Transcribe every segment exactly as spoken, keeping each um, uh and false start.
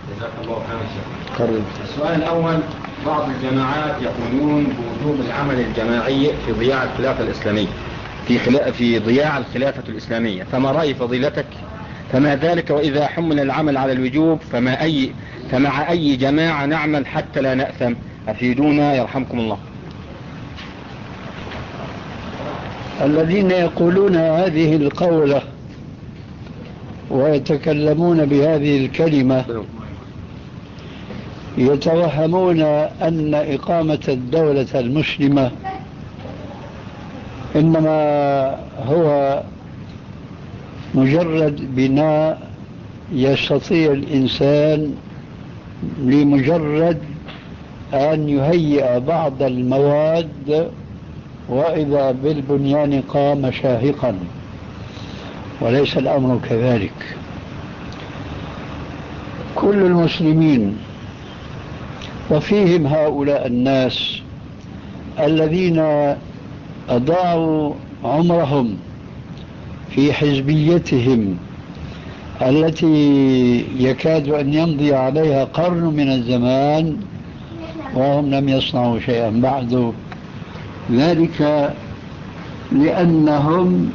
جزاك الله خيرا. السؤال الأول: بعض الجماعات يقولون بوجوب العمل الجماعي في ضياع الخلافة الإسلامية في خلا... في ضياع الخلافة الإسلامية، فما رأي فضيلتك؟ فما ذلك؟ وإذا حمل العمل على الوجوب فما أي فمع أي جماعة نعمل حتى لا نأثم؟ أفيدونا يرحمكم الله. الذين يقولون هذه القولة ويتكلمون بهذه الكلمة يتوهمون أن إقامة الدولة المسلمة إنما هو مجرد بناء يستطيع الإنسان لمجرد أن يهيئ بعض المواد وإذا بالبنيان قام شاهقا، وليس الأمر كذلك. كل المسلمين وفيهم هؤلاء الناس الذين أضاعوا عمرهم في حزبيتهم التي يكاد أن يمضي عليها قرن من الزمان وهم لم يصنعوا شيئا بعد، ذلك لأنهم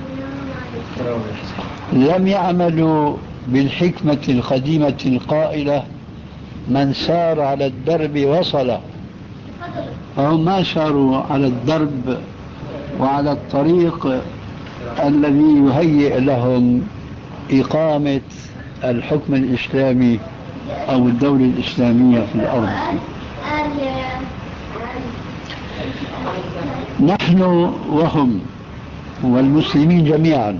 لم يعملوا بالحكمة القديمة القائلة: من سار على الدرب وصل. فهم ما ساروا على الدرب وعلى الطريق الذي يهيئ لهم إقامة الحكم الإسلامي أو الدولة الإسلامية في الأرض. نحن وهم والمسلمين جميعا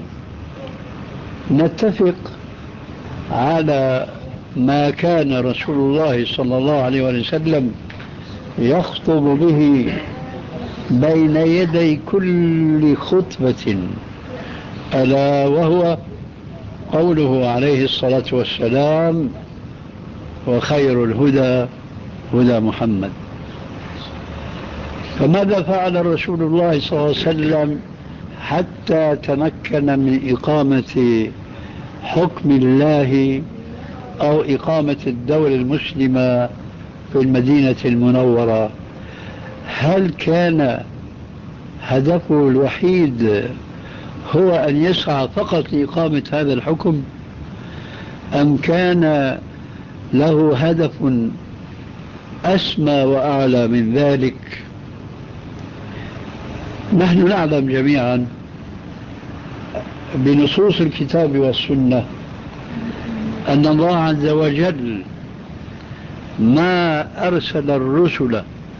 نتفق على ما كان رسول الله صلى الله عليه وسلم يخطب به بين يدي كل خطبة، ألا وهو قوله عليه الصلاة والسلام: وخير الهدى هدى محمد. فماذا فعل رسول الله صلى الله عليه وسلم حتى تمكن من إقامة حكم الله أو إقامة الدولة المسلمة في المدينة المنورة؟ هل كان هدفه الوحيد هو أن يسعى فقط لإقامة هذا الحكم، أم كان له هدف أسمى وأعلى من ذلك؟ نحن نعلم جميعا بنصوص الكتاب والسنة أن الله عز وجل ما أرسل الرسل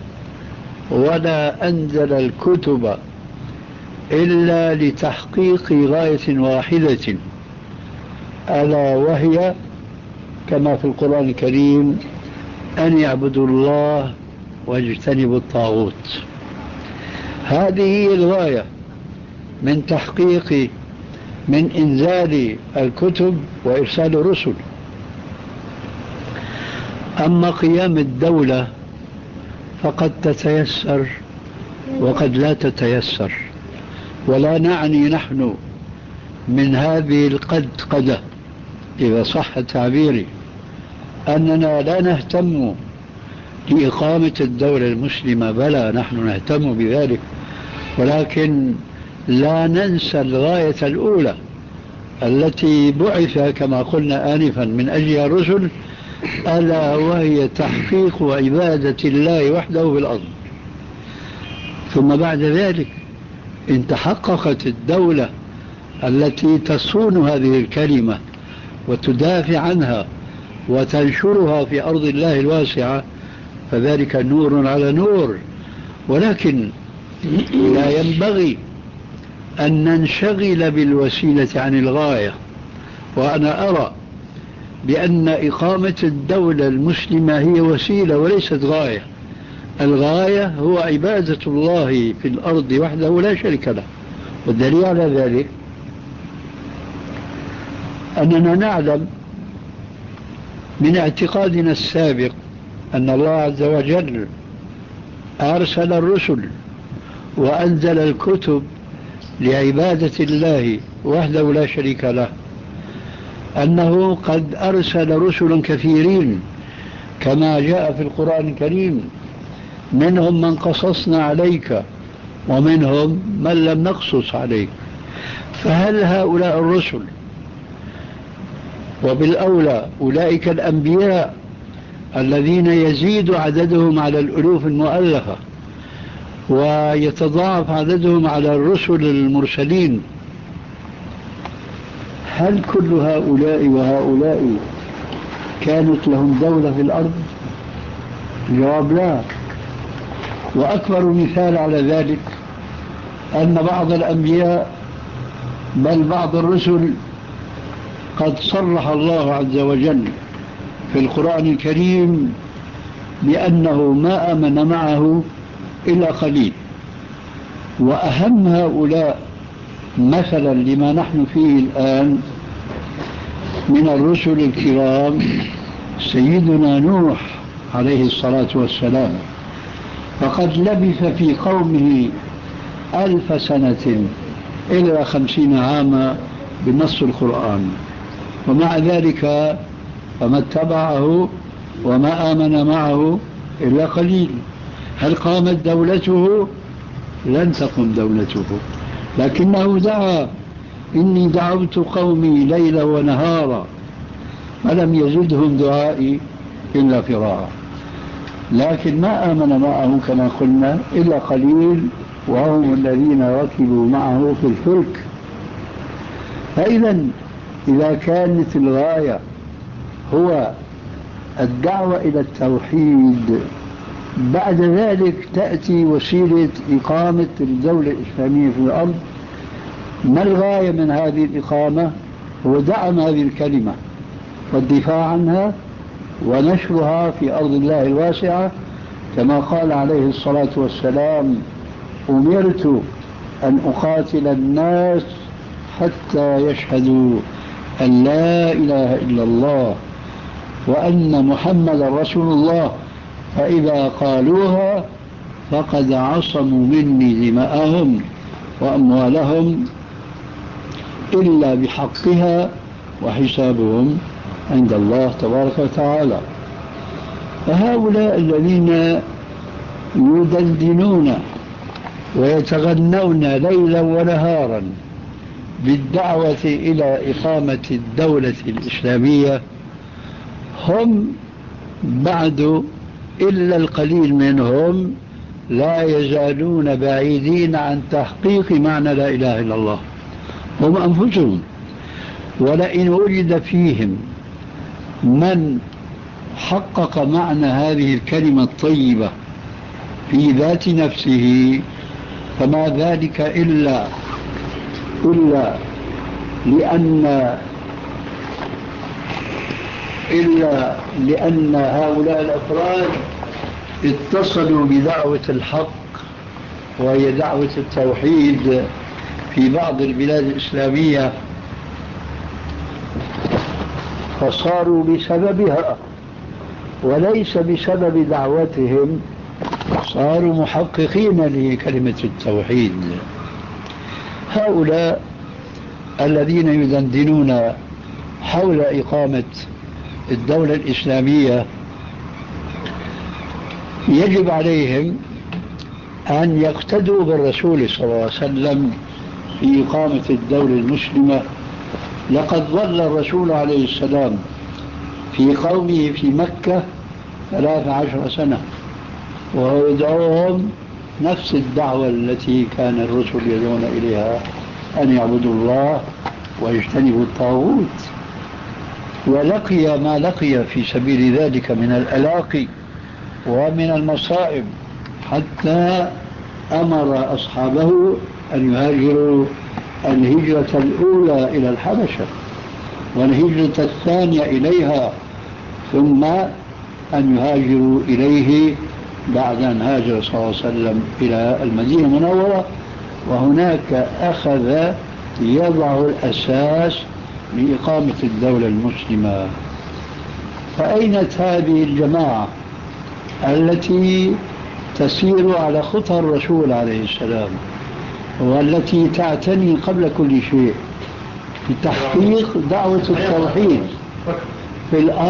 ولا أنزل الكتب إلا لتحقيق غاية واحدة، ألا وهي كما في القرآن الكريم: أن يعبدوا الله واجتنبوا الطاغوت. هذه هي الغاية من تحقيق من إنزال الكتب وإرسال الرسل. أما قيام الدولة فقد تتيسر وقد لا تتيسر، ولا نعني نحن من هذه القدقدة إذا صح تعبيري أننا لا نهتم لإقامة الدولة المسلمة، بلى نحن نهتم بذلك، ولكن لا ننسى الغاية الأولى التي بعث كما قلنا آنفا من أجل الرسل، ألا وهي تحقيق عبادة الله وحده في الأرض. ثم بعد ذلك إن تحققت الدولة التي تصون هذه الكلمة وتدافع عنها وتنشرها في أرض الله الواسعة فذلك نور على نور. ولكن لا ينبغي أن ننشغل بالوسيلة عن الغاية، وأنا أرى بأن إقامة الدولة المسلمة هي وسيلة وليست غاية. الغاية هو عبادة الله في الأرض وحده لا شريك له. والدليل على ذلك أننا نعلم من اعتقادنا السابق أن الله عز وجل أرسل الرسل وأنزل الكتب لعبادة الله وحده لا شريك له، أنه قد أرسل رسلا كثيرين كما جاء في القرآن الكريم: منهم من قصصنا عليك ومنهم من لم نقصص عليك. فهل هؤلاء الرسل وبالأولى أولئك الأنبياء الذين يزيد عددهم على الألوف المؤلفة ويتضاعف عددهم على الرسل المرسلين، هل كل هؤلاء وهؤلاء كانت لهم دولة في الأرض؟ الجواب لا. وأكبر مثال على ذلك أن بعض الأنبياء بل بعض الرسل قد صرح الله عز وجل في القرآن الكريم بأنه ما آمن معه إلا قليل. وأهم هؤلاء مثلا لما نحن فيه الآن من الرسل الكرام سيدنا نوح عليه الصلاة والسلام، فقد لبث في قومه ألف سنة إلى خمسين عاما بنص القرآن، ومع ذلك فما اتبعه وما آمن معه إلا قليل. هل قامت دولته؟ لن تقم دولته، لكنه دعا: إني دعوت قومي ليلا ونهارا فلم يزدهم دعائي إلا فرارا. لكن ما آمن معه كما قلنا إلا قليل، وهم الذين ركبوا معه في الفلك. فإذا إذا كانت الغاية هو الدعوة إلى التوحيد، بعد ذلك تأتي وسيلة إقامة الدولة الإسلامية في الأرض. ما الغاية من هذه الإقامة؟ هو دعم هذه الكلمة والدفاع عنها ونشرها في أرض الله الواسعة، كما قال عليه الصلاة والسلام: أمرت أن أقاتل الناس حتى يشهدوا أن لا إله إلا الله وأن محمد رسول الله، فإذا قالوها فقد عصموا مني دماءهم وأموالهم إلا بحقها وحسابهم عند الله تبارك وتعالى. فهؤلاء الذين يدندنون ويتغنون ليلا ونهارا بالدعوة إلى إقامة الدولة الإسلامية هم بعد إلا القليل منهم لا يزالون بعيدين عن تحقيق معنى لا إله إلا الله هم أنفسهم. ولئن وجد فيهم من حقق معنى هذه الكلمة الطيبة في ذات نفسه فما ذلك إلا إلا لأن إلا لأن هؤلاء الأفراد اتصلوا بدعوة الحق وهي دعوة التوحيد في بعض البلاد الإسلامية، فصاروا بسببها وليس بسبب دعوتهم صاروا محققين لكلمة التوحيد. هؤلاء الذين يدندنون حول إقامة الدولة الإسلامية يجب عليهم أن يقتدوا بالرسول صلى الله عليه وسلم في إقامة الدولة المسلمة. لقد ظل الرسول عليه السلام في قومه في مكة ثلاث عشر سنة وهو يدعوهم نفس الدعوة التي كان الرسل يدعون إليها، أن يعبدوا الله ويجتنبوا الطاغوت، ولقي ما لقي في سبيل ذلك من الألاقي ومن المصائب، حتى أمر أصحابه أن يهاجروا الهجرة الأولى إلى الحبشة والهجرة الثانية إليها، ثم أن يهاجروا إليه بعد أن هاجر صلى الله عليه وسلم إلى المدينة المنورة، وهناك أخذ يضع الأساس لإقامة الدولة المسلمة. فأينت هذه الجماعة التي تسير على خطى الرسول عليه السلام والتي تعتني قبل كل شيء بتحقيق دعوة التوحيد في الأرض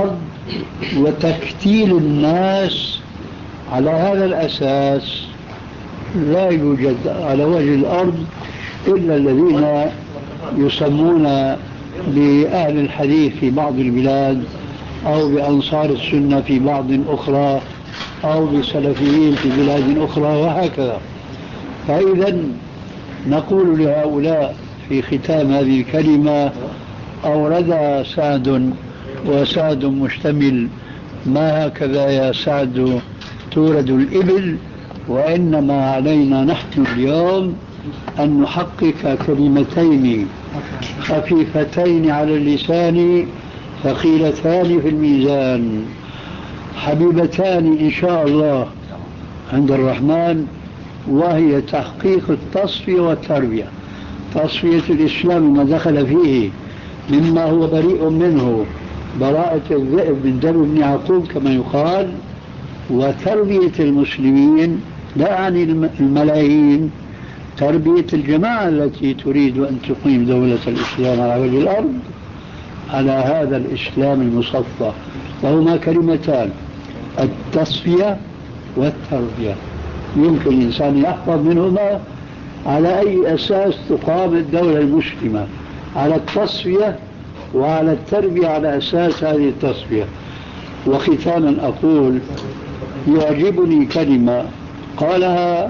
وتكتيل الناس على هذا الأساس لا يوجد على وجه الأرض إلا الذين يسمون بأهل الحديث في بعض البلاد أو بأنصار السنة في بعض أخرى أو بسلفيين في بلاد أخرى وهكذا. فإذا نقول لهؤلاء في ختام هذه الكلمة: أورد سعد وسعد مشتمل، ما هكذا يا سعد تورد الإبل، وإنما علينا نحن اليوم أن نحقق كلمتين خفيفتين على اللسان ثقيلتان في الميزان حبيبتان إن شاء الله عند الرحمن، وهي تحقيق التصفية والتربية. تصفية الإسلام ما دخل فيه مما هو بريء منه، براءة الذئب من دم ابن يعقوب كما يقال، وتربية المسلمين لا يعني الملايين، تربية الجماعة التي تريد أن تقيم دولة الإسلام على وجه الأرض على هذا الإسلام المصفى. وهما كلمتان: التصفية والتربية. يمكن الإنسان يحفظ منهما على أي أساس تقام الدولة المسلمة، على التصفية وعلى التربية على أساس هذه التصفية. وختاما أقول: يعجبني كلمة قالها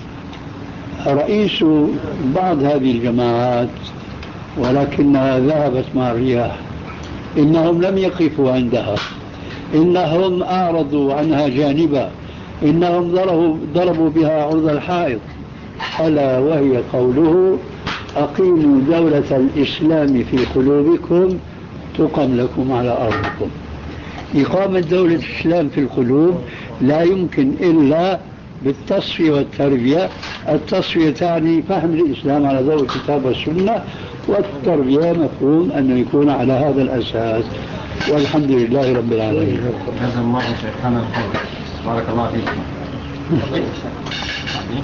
رئيس بعض هذه الجماعات ولكنها ذهبت مع الرياح. إنهم لم يقفوا عندها، إنهم أعرضوا عنها جانبا، إنهم ضربوا, ضربوا بها عرض الحائط، ألا وهي قوله: أقيموا دولة الإسلام في قلوبكم تقم لكم على أرضكم. إقامة دولة الإسلام في القلوب لا يمكن إلا بالتصفية والتربية. التصفية تعني فهم الإسلام على ضوء الكتاب والسنة، والتربية مفهوم أنه يكون على هذا الأساس. والحمد لله رب العالمين. هذا الله شيخنا، بارك الله فيكم.